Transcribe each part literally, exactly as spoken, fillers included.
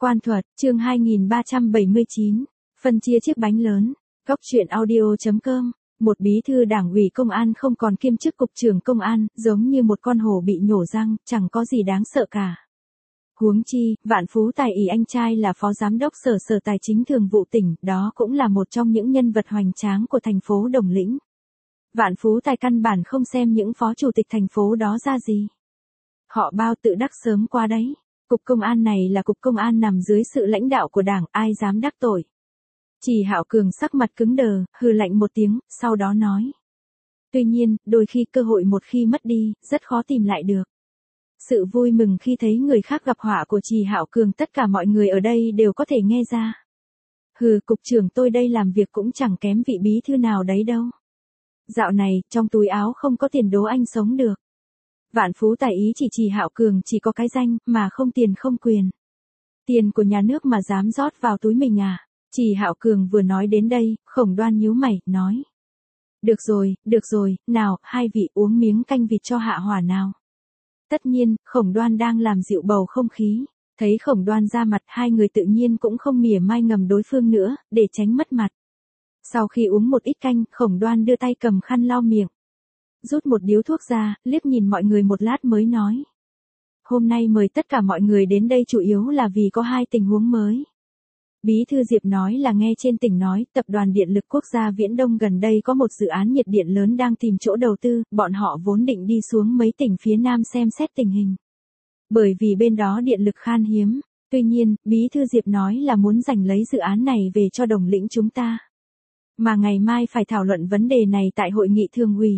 Quan thuật, chương hai nghìn ba trăm bảy mươi chín, phân chia chiếc bánh lớn. Góc truyện audio chấm com. Một bí thư đảng ủy công an không còn kiêm chức cục trưởng công an, giống như một con hổ bị nhổ răng, chẳng có gì đáng sợ cả. Huống chi, Vạn Phú Tài ỷ anh trai là phó giám đốc sở sở tài chính thường vụ tỉnh, đó cũng là một trong những nhân vật hoành tráng của thành phố Đồng Lĩnh. Vạn Phú Tài căn bản không xem những phó chủ tịch thành phố đó ra gì. Họ bao tự đắc sớm qua đấy. Cục công an này là cục công an nằm dưới sự lãnh đạo của đảng, ai dám đắc tội. Trì Hạo Cường sắc mặt cứng đờ, hừ lạnh một tiếng, sau đó nói. Tuy nhiên, đôi khi cơ hội một khi mất đi, rất khó tìm lại được. Sự vui mừng khi thấy người khác gặp họa của Trì Hạo Cường tất cả mọi người ở đây đều có thể nghe ra. Hừ, cục trưởng tôi đây làm việc cũng chẳng kém vị bí thư nào đấy đâu. Dạo này, trong túi áo không có tiền đố anh sống được. Vạn Phú Tài ý chỉ Trì Hạo Cường chỉ có cái danh, mà không tiền không quyền. Tiền của nhà nước mà dám rót vào túi mình à? Trì Hạo Cường vừa nói đến đây, Khổng Đoan nhíu mày, nói. Được rồi, được rồi, nào, hai vị uống miếng canh vịt cho hạ hỏa nào. Tất nhiên, Khổng Đoan đang làm dịu bầu không khí. Thấy Khổng Đoan ra mặt, hai người tự nhiên cũng không mỉa mai ngầm đối phương nữa, để tránh mất mặt. Sau khi uống một ít canh, Khổng Đoan đưa tay cầm khăn lau miệng. Rút một điếu thuốc ra, liếc nhìn mọi người một lát mới nói. Hôm nay mời tất cả mọi người đến đây chủ yếu là vì có hai tình huống mới. Bí thư Diệp nói là nghe trên tỉnh nói, Tập đoàn Điện lực Quốc gia Viễn Đông gần đây có một dự án nhiệt điện lớn đang tìm chỗ đầu tư, bọn họ vốn định đi xuống mấy tỉnh phía Nam xem xét tình hình. Bởi vì bên đó điện lực khan hiếm, tuy nhiên, Bí thư Diệp nói là muốn giành lấy dự án này về cho Đồng Lĩnh chúng ta. Mà ngày mai phải thảo luận vấn đề này tại hội nghị thường ủy.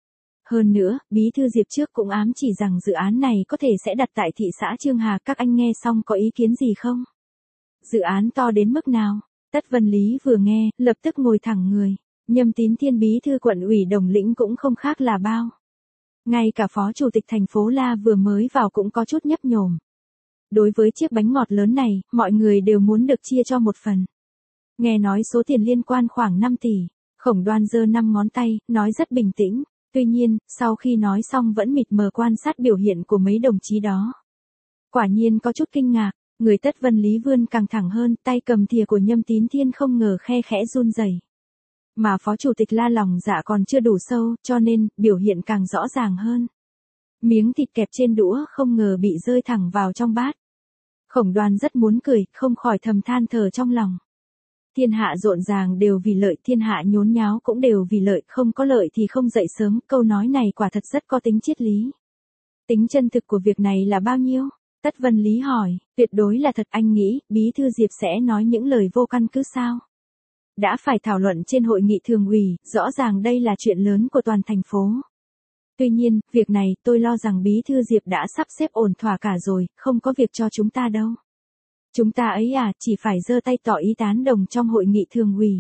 Hơn nữa, Bí thư Diệp trước cũng ám chỉ rằng dự án này có thể sẽ đặt tại thị xã Chương Hà, các anh nghe xong có ý kiến gì không? Dự án to đến mức nào? Tất Vân Lý vừa nghe, lập tức ngồi thẳng người. Nhâm Tín Thiên bí thư quận ủy Đồng Lĩnh cũng không khác là bao. Ngay cả phó chủ tịch thành phố La vừa mới vào cũng có chút nhấp nhổm. Đối với chiếc bánh ngọt lớn này, mọi người đều muốn được chia cho một phần. Nghe nói số tiền liên quan khoảng năm tỷ, Khổng Đoan giơ năm ngón tay, nói rất bình tĩnh. Tuy nhiên, sau khi nói xong vẫn mịt mờ quan sát biểu hiện của mấy đồng chí đó. Quả nhiên có chút kinh ngạc, người Tất Vân Lý vươn càng thẳng hơn, tay cầm thìa của Nhâm Tín Thiên không ngờ khe khẽ run rẩy. Mà phó chủ tịch La lòng dạ còn chưa đủ sâu, cho nên, biểu hiện càng rõ ràng hơn. Miếng thịt kẹp trên đũa không ngờ bị rơi thẳng vào trong bát. Khổng Đoan rất muốn cười, không khỏi thầm than thở trong lòng. Thiên hạ rộn ràng đều vì lợi, thiên hạ nhốn nháo cũng đều vì lợi, không có lợi thì không dậy sớm, câu nói này quả thật rất có tính triết lý. Tính chân thực của việc này là bao nhiêu? Tất Vân Lý hỏi, tuyệt đối là thật, anh nghĩ, Bí thư Diệp sẽ nói những lời vô căn cứ sao? Đã phải thảo luận trên hội nghị thường ủy, rõ ràng đây là chuyện lớn của toàn thành phố. Tuy nhiên, việc này, tôi lo rằng Bí thư Diệp đã sắp xếp ổn thỏa cả rồi, không có việc cho chúng ta đâu. Chúng ta ấy à, chỉ phải giơ tay tỏ ý tán đồng trong hội nghị thường ủy.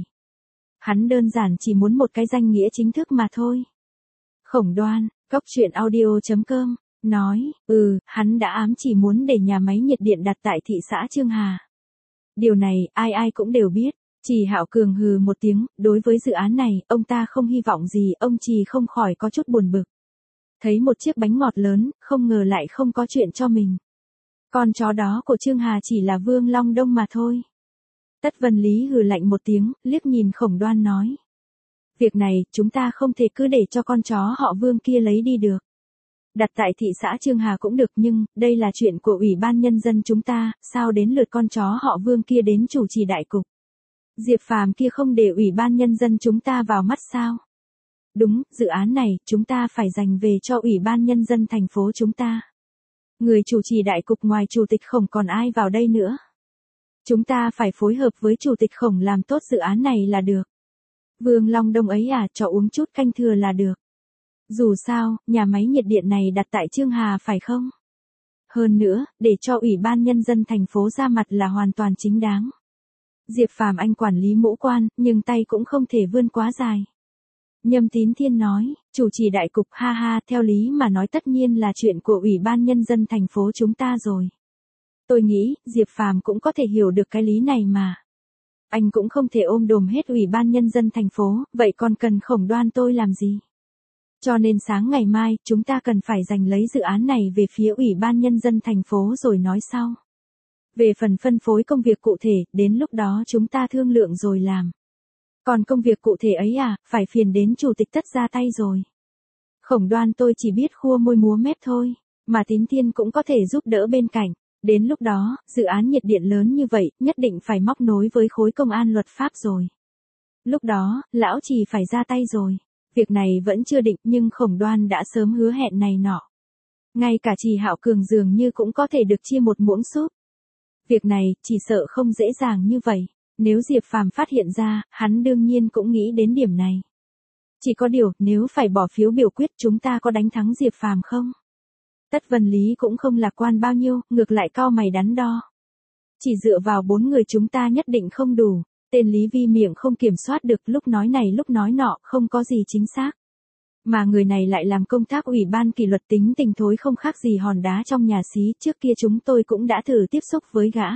Hắn đơn giản chỉ muốn một cái danh nghĩa chính thức mà thôi. Khổng Đoan, góc truyện audio chấm com, nói, ừ, hắn đã ám chỉ muốn để nhà máy nhiệt điện đặt tại thị xã Chương Hà. Điều này, ai ai cũng đều biết. Trì Hạo Cường hừ một tiếng, đối với dự án này, ông ta không hy vọng gì, ông Trì không khỏi có chút buồn bực. Thấy một chiếc bánh ngọt lớn, không ngờ lại không có chuyện cho mình. Con chó đó của Chương Hà chỉ là Vương Long Đông mà thôi. Tất Vân Lý hừ lạnh một tiếng, liếc nhìn Khổng Đoan nói. Việc này, chúng ta không thể cứ để cho con chó họ Vương kia lấy đi được. Đặt tại thị xã Chương Hà cũng được, nhưng, đây là chuyện của Ủy ban Nhân dân chúng ta, sao đến lượt con chó họ Vương kia đến chủ trì đại cục. Diệp Phàm kia không để Ủy ban Nhân dân chúng ta vào mắt sao? Đúng, dự án này, chúng ta phải dành về cho Ủy ban Nhân dân thành phố chúng ta. Người chủ trì đại cục ngoài chủ tịch Khổng còn ai vào đây nữa. Chúng ta phải phối hợp với chủ tịch Khổng làm tốt dự án này là được. Vương Long Đông ấy à, cho uống chút canh thừa là được. Dù sao, nhà máy nhiệt điện này đặt tại Chương Hà phải không? Hơn nữa, để cho Ủy ban Nhân dân thành phố ra mặt là hoàn toàn chính đáng. Diệp Phàm anh quản lý mũ quan, nhưng tay cũng không thể vươn quá dài. Nhâm Tín Thiên nói, chủ trì đại cục, ha ha, theo lý mà nói tất nhiên là chuyện của Ủy ban Nhân dân thành phố chúng ta rồi. Tôi nghĩ, Diệp Phàm cũng có thể hiểu được cái lý này mà. Anh cũng không thể ôm đồm hết Ủy ban Nhân dân thành phố, vậy còn cần Khổng Đoan tôi làm gì? Cho nên sáng ngày mai, chúng ta cần phải giành lấy dự án này về phía Ủy ban Nhân dân thành phố rồi nói sau. Về phần phân phối công việc cụ thể, đến lúc đó chúng ta thương lượng rồi làm. Còn công việc cụ thể ấy à, phải phiền đến chủ tịch Tất ra tay rồi. Khổng Đoan tôi chỉ biết khua môi múa mép thôi, mà Tín Thiên cũng có thể giúp đỡ bên cạnh. Đến lúc đó, dự án nhiệt điện lớn như vậy, nhất định phải móc nối với khối công an luật pháp rồi. Lúc đó, lão chỉ phải ra tay rồi. Việc này vẫn chưa định nhưng Khổng Đoan đã sớm hứa hẹn này nọ. Ngay cả Trì Hạo Cường dường như cũng có thể được chia một muỗng súp. Việc này, chỉ sợ không dễ dàng như vậy. Nếu Diệp Phàm phát hiện ra, hắn đương nhiên cũng nghĩ đến điểm này. Chỉ có điều, nếu phải bỏ phiếu biểu quyết chúng ta có đánh thắng Diệp Phàm không? Tất Vân Lý cũng không lạc quan bao nhiêu, ngược lại cau mày đắn đo. Chỉ dựa vào bốn người chúng ta nhất định không đủ. Tên Lý Vi miệng không kiểm soát được, lúc nói này lúc nói nọ, không có gì chính xác. Mà người này lại làm công tác ủy ban kỷ luật, tính tình thối không khác gì hòn đá trong nhà xí, trước kia chúng tôi cũng đã thử tiếp xúc với gã.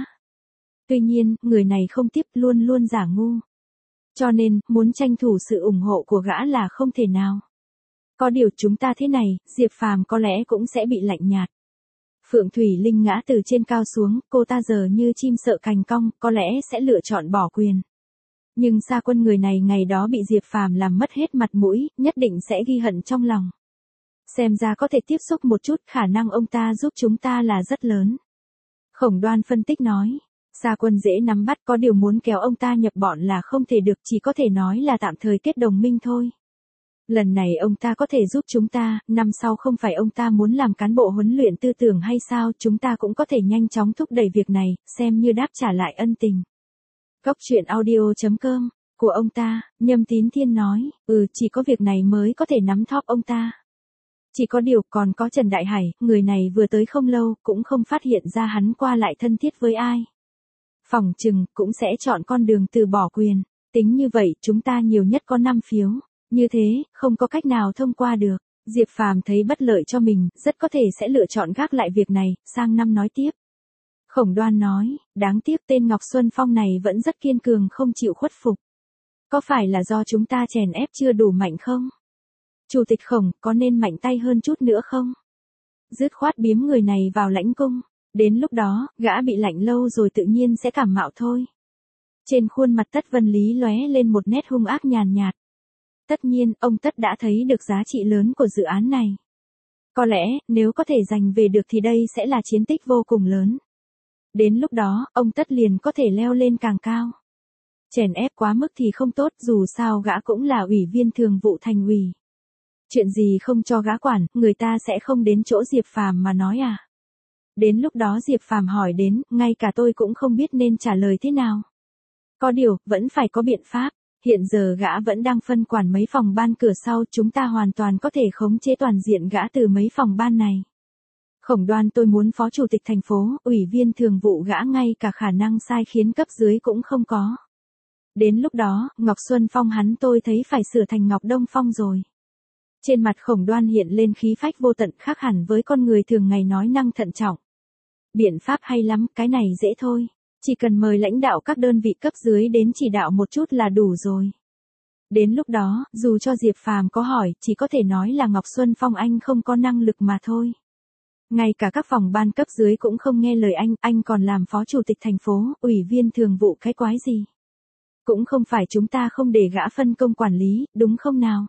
Tuy nhiên, người này không tiếp, luôn luôn giả ngu. Cho nên, muốn tranh thủ sự ủng hộ của gã là không thể nào. Có điều chúng ta thế này, Diệp Phàm có lẽ cũng sẽ bị lạnh nhạt. Phượng Thủy Linh ngã từ trên cao xuống, cô ta giờ như chim sợ cành cong, có lẽ sẽ lựa chọn bỏ quyền. Nhưng Sa Quân người này ngày đó bị Diệp Phàm làm mất hết mặt mũi, nhất định sẽ ghi hận trong lòng. Xem ra có thể tiếp xúc một chút, khả năng ông ta giúp chúng ta là rất lớn. Khổng Đoan phân tích nói, Sa Quân dễ nắm bắt, có điều muốn kéo ông ta nhập bọn là không thể được, chỉ có thể nói là tạm thời kết đồng minh thôi. Lần này ông ta có thể giúp chúng ta, năm sau không phải ông ta muốn làm cán bộ huấn luyện tư tưởng hay sao, chúng ta cũng có thể nhanh chóng thúc đẩy việc này, xem như đáp trả lại ân tình. Cốc truyện audio chấm com, của ông ta, Nhâm Tín Thiên nói, ừ chỉ có việc này mới có thể nắm thóp ông ta. Chỉ có điều còn có Trần Đại Hải, người này vừa tới không lâu, cũng không phát hiện ra hắn qua lại thân thiết với ai. Phỏng chừng, cũng sẽ chọn con đường từ bỏ quyền, tính như vậy chúng ta nhiều nhất có năm phiếu. Như thế, không có cách nào thông qua được. Diệp Phàm thấy bất lợi cho mình, rất có thể sẽ lựa chọn gác lại việc này, sang năm nói tiếp. Khổng Đoan nói, đáng tiếc tên Ngọc Xuân Phong này vẫn rất kiên cường không chịu khuất phục. Có phải là do chúng ta chèn ép chưa đủ mạnh không? Chủ tịch Khổng, có nên mạnh tay hơn chút nữa không? Dứt khoát biếm người này vào lãnh cung. Đến lúc đó, gã bị lạnh lâu rồi tự nhiên sẽ cảm mạo thôi. Trên khuôn mặt Tất Vân Lý lóe lên một nét hung ác nhàn nhạt. Tất nhiên, ông Tất đã thấy được giá trị lớn của dự án này. Có lẽ, nếu có thể giành về được thì đây sẽ là chiến tích vô cùng lớn. Đến lúc đó, ông Tất liền có thể leo lên càng cao. Chèn ép quá mức thì không tốt, dù sao gã cũng là ủy viên thường vụ thành ủy. Chuyện gì không cho gã quản, người ta sẽ không đến chỗ Diệp Phàm mà nói à. Đến lúc đó Diệp Phàm hỏi đến, ngay cả tôi cũng không biết nên trả lời thế nào. Có điều, vẫn phải có biện pháp. Hiện giờ gã vẫn đang phân quản mấy phòng ban cửa sau, chúng ta hoàn toàn có thể khống chế toàn diện gã từ mấy phòng ban này. Khổng Đoan tôi muốn phó chủ tịch thành phố, ủy viên thường vụ gã ngay cả khả năng sai khiến cấp dưới cũng không có. Đến lúc đó, Ngọc Xuân Phong hắn tôi thấy phải sửa thành Ngọc Đông Phong rồi. Trên mặt Khổng Đoan hiện lên khí phách vô tận, khác hẳn với con người thường ngày nói năng thận trọng. Biện pháp hay lắm, cái này dễ thôi. Chỉ cần mời lãnh đạo các đơn vị cấp dưới đến chỉ đạo một chút là đủ rồi. Đến lúc đó, dù cho Diệp Phàm có hỏi, chỉ có thể nói là Ngọc Xuân Phong anh không có năng lực mà thôi. Ngay cả các phòng ban cấp dưới cũng không nghe lời anh, anh còn làm phó chủ tịch thành phố, ủy viên thường vụ cái quái gì. Cũng không phải chúng ta không để gã phân công quản lý, đúng không nào?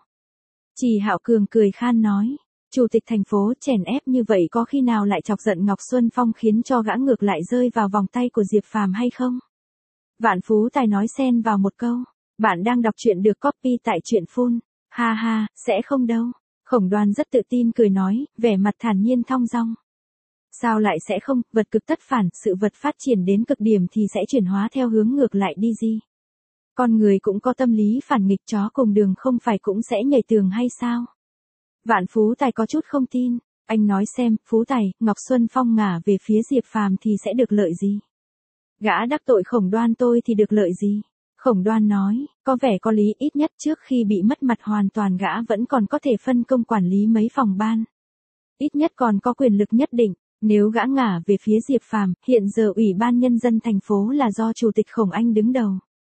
Trì Hạo Cường cười khan nói. Chủ tịch thành phố chèn ép như vậy có khi nào lại chọc giận Ngọc Xuân Phong khiến cho gã ngược lại rơi vào vòng tay của Diệp Phàm hay không? Vạn Phú Tài nói xen vào một câu. Bạn đang đọc truyện được copy tại truyện phun. Ha ha, sẽ không đâu. Khổng Đoan rất tự tin cười nói, vẻ mặt thản nhiên thong dong. Sao lại sẽ không, vật cực tất phản, sự vật phát triển đến cực điểm thì sẽ chuyển hóa theo hướng ngược lại đi gì? Con người cũng có tâm lý phản nghịch, chó cùng đường không phải cũng sẽ nhảy tường hay sao? Vạn Phú Tài có chút không tin, anh nói xem, Phú Tài, Ngọc Xuân Phong ngả về phía Diệp Phàm thì sẽ được lợi gì? Gã đắc tội Khổng Đoan tôi thì được lợi gì? Khổng Đoan nói, có vẻ có lý, ít nhất trước khi bị mất mặt hoàn toàn gã vẫn còn có thể phân công quản lý mấy phòng ban. Ít nhất còn có quyền lực nhất định, nếu gã ngả về phía Diệp Phàm, hiện giờ Ủy ban Nhân dân thành phố là do Chủ tịch Khổng Anh đứng đầu.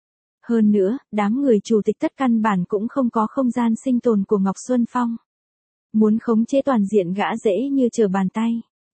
Hơn nữa, đám người Chủ tịch Tất căn bản cũng không có không gian sinh tồn của Ngọc Xuân Phong. Muốn khống chế toàn diện gã dễ như trở bàn tay.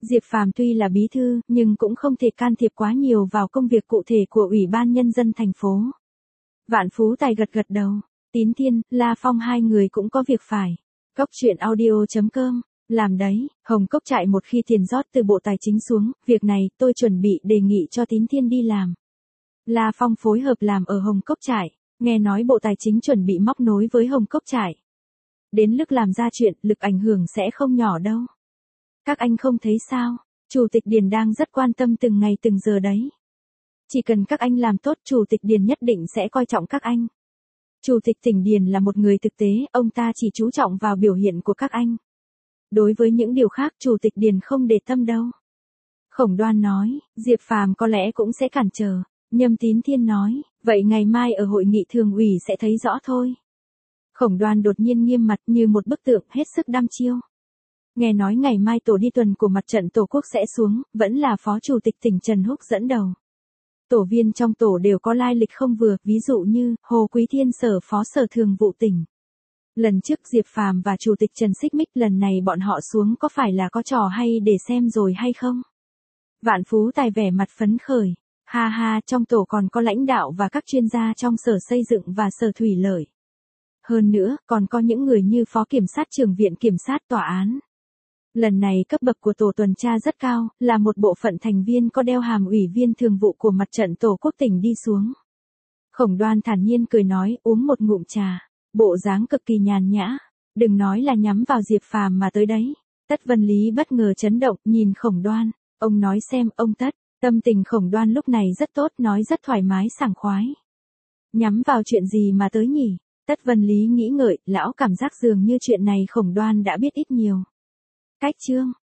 Diệp Phàm tuy là bí thư, nhưng cũng không thể can thiệp quá nhiều vào công việc cụ thể của Ủy ban Nhân dân thành phố. Vạn Phú Tài gật gật đầu. Tín Thiên, La Phong hai người cũng có việc phải. Cốc truyện audio chấm com, làm đấy, Hồng Cốc Trại một khi tiền rót từ Bộ Tài chính xuống, việc này tôi chuẩn bị đề nghị cho Tín Thiên đi làm. La Phong phối hợp làm ở Hồng Cốc Trại, nghe nói Bộ Tài chính chuẩn bị móc nối với Hồng Cốc Trại. Đến lúc làm ra chuyện, lực ảnh hưởng sẽ không nhỏ đâu. Các anh không thấy sao, Chủ tịch Điền đang rất quan tâm từng ngày từng giờ đấy. Chỉ cần các anh làm tốt, Chủ tịch Điền nhất định sẽ coi trọng các anh. Chủ tịch tỉnh Điền là một người thực tế, ông ta chỉ chú trọng vào biểu hiện của các anh. Đối với những điều khác, Chủ tịch Điền không để tâm đâu. Khổng Đoan nói, Diệp Phàm có lẽ cũng sẽ cản trở. Nhâm Tín Thiên nói, vậy ngày mai ở hội nghị thường ủy sẽ thấy rõ thôi. Khổng Đoan đột nhiên nghiêm mặt như một bức tượng, hết sức đăm chiêu. Nghe nói ngày mai tổ đi tuần của mặt trận Tổ quốc sẽ xuống, vẫn là Phó Chủ tịch tỉnh Trần Húc dẫn đầu. Tổ viên trong tổ đều có lai lịch không vừa, ví dụ như Hồ Quý Thiên Sở Phó Sở Thường vụ tỉnh. Lần trước Diệp Phàm và Chủ tịch Trần xích mích, lần này bọn họ xuống có phải là có trò hay để xem rồi hay không? Vạn Phú Tài vẻ mặt phấn khởi. Ha ha, trong tổ còn có lãnh đạo và các chuyên gia trong Sở Xây dựng và Sở Thủy Lợi. Hơn nữa, còn có những người như Phó Kiểm sát trưởng Viện Kiểm sát Tòa án. Lần này cấp bậc của tổ tuần tra rất cao, là một bộ phận thành viên có đeo hàm ủy viên thường vụ của mặt trận Tổ quốc tỉnh đi xuống. Khổng Đoan thản nhiên cười nói, uống một ngụm trà, bộ dáng cực kỳ nhàn nhã, đừng nói là nhắm vào Diệp Phàm mà tới đấy. Tất Vân Lý bất ngờ chấn động, nhìn Khổng Đoan, ông nói xem, ông Tất, tâm tình Khổng Đoan lúc này rất tốt, nói rất thoải mái sảng khoái. Nhắm vào chuyện gì mà tới nhỉ? Tất Vân Lý nghĩ ngợi, lão cảm giác dường như chuyện này Khổng Đoan đã biết ít nhiều. Cách chương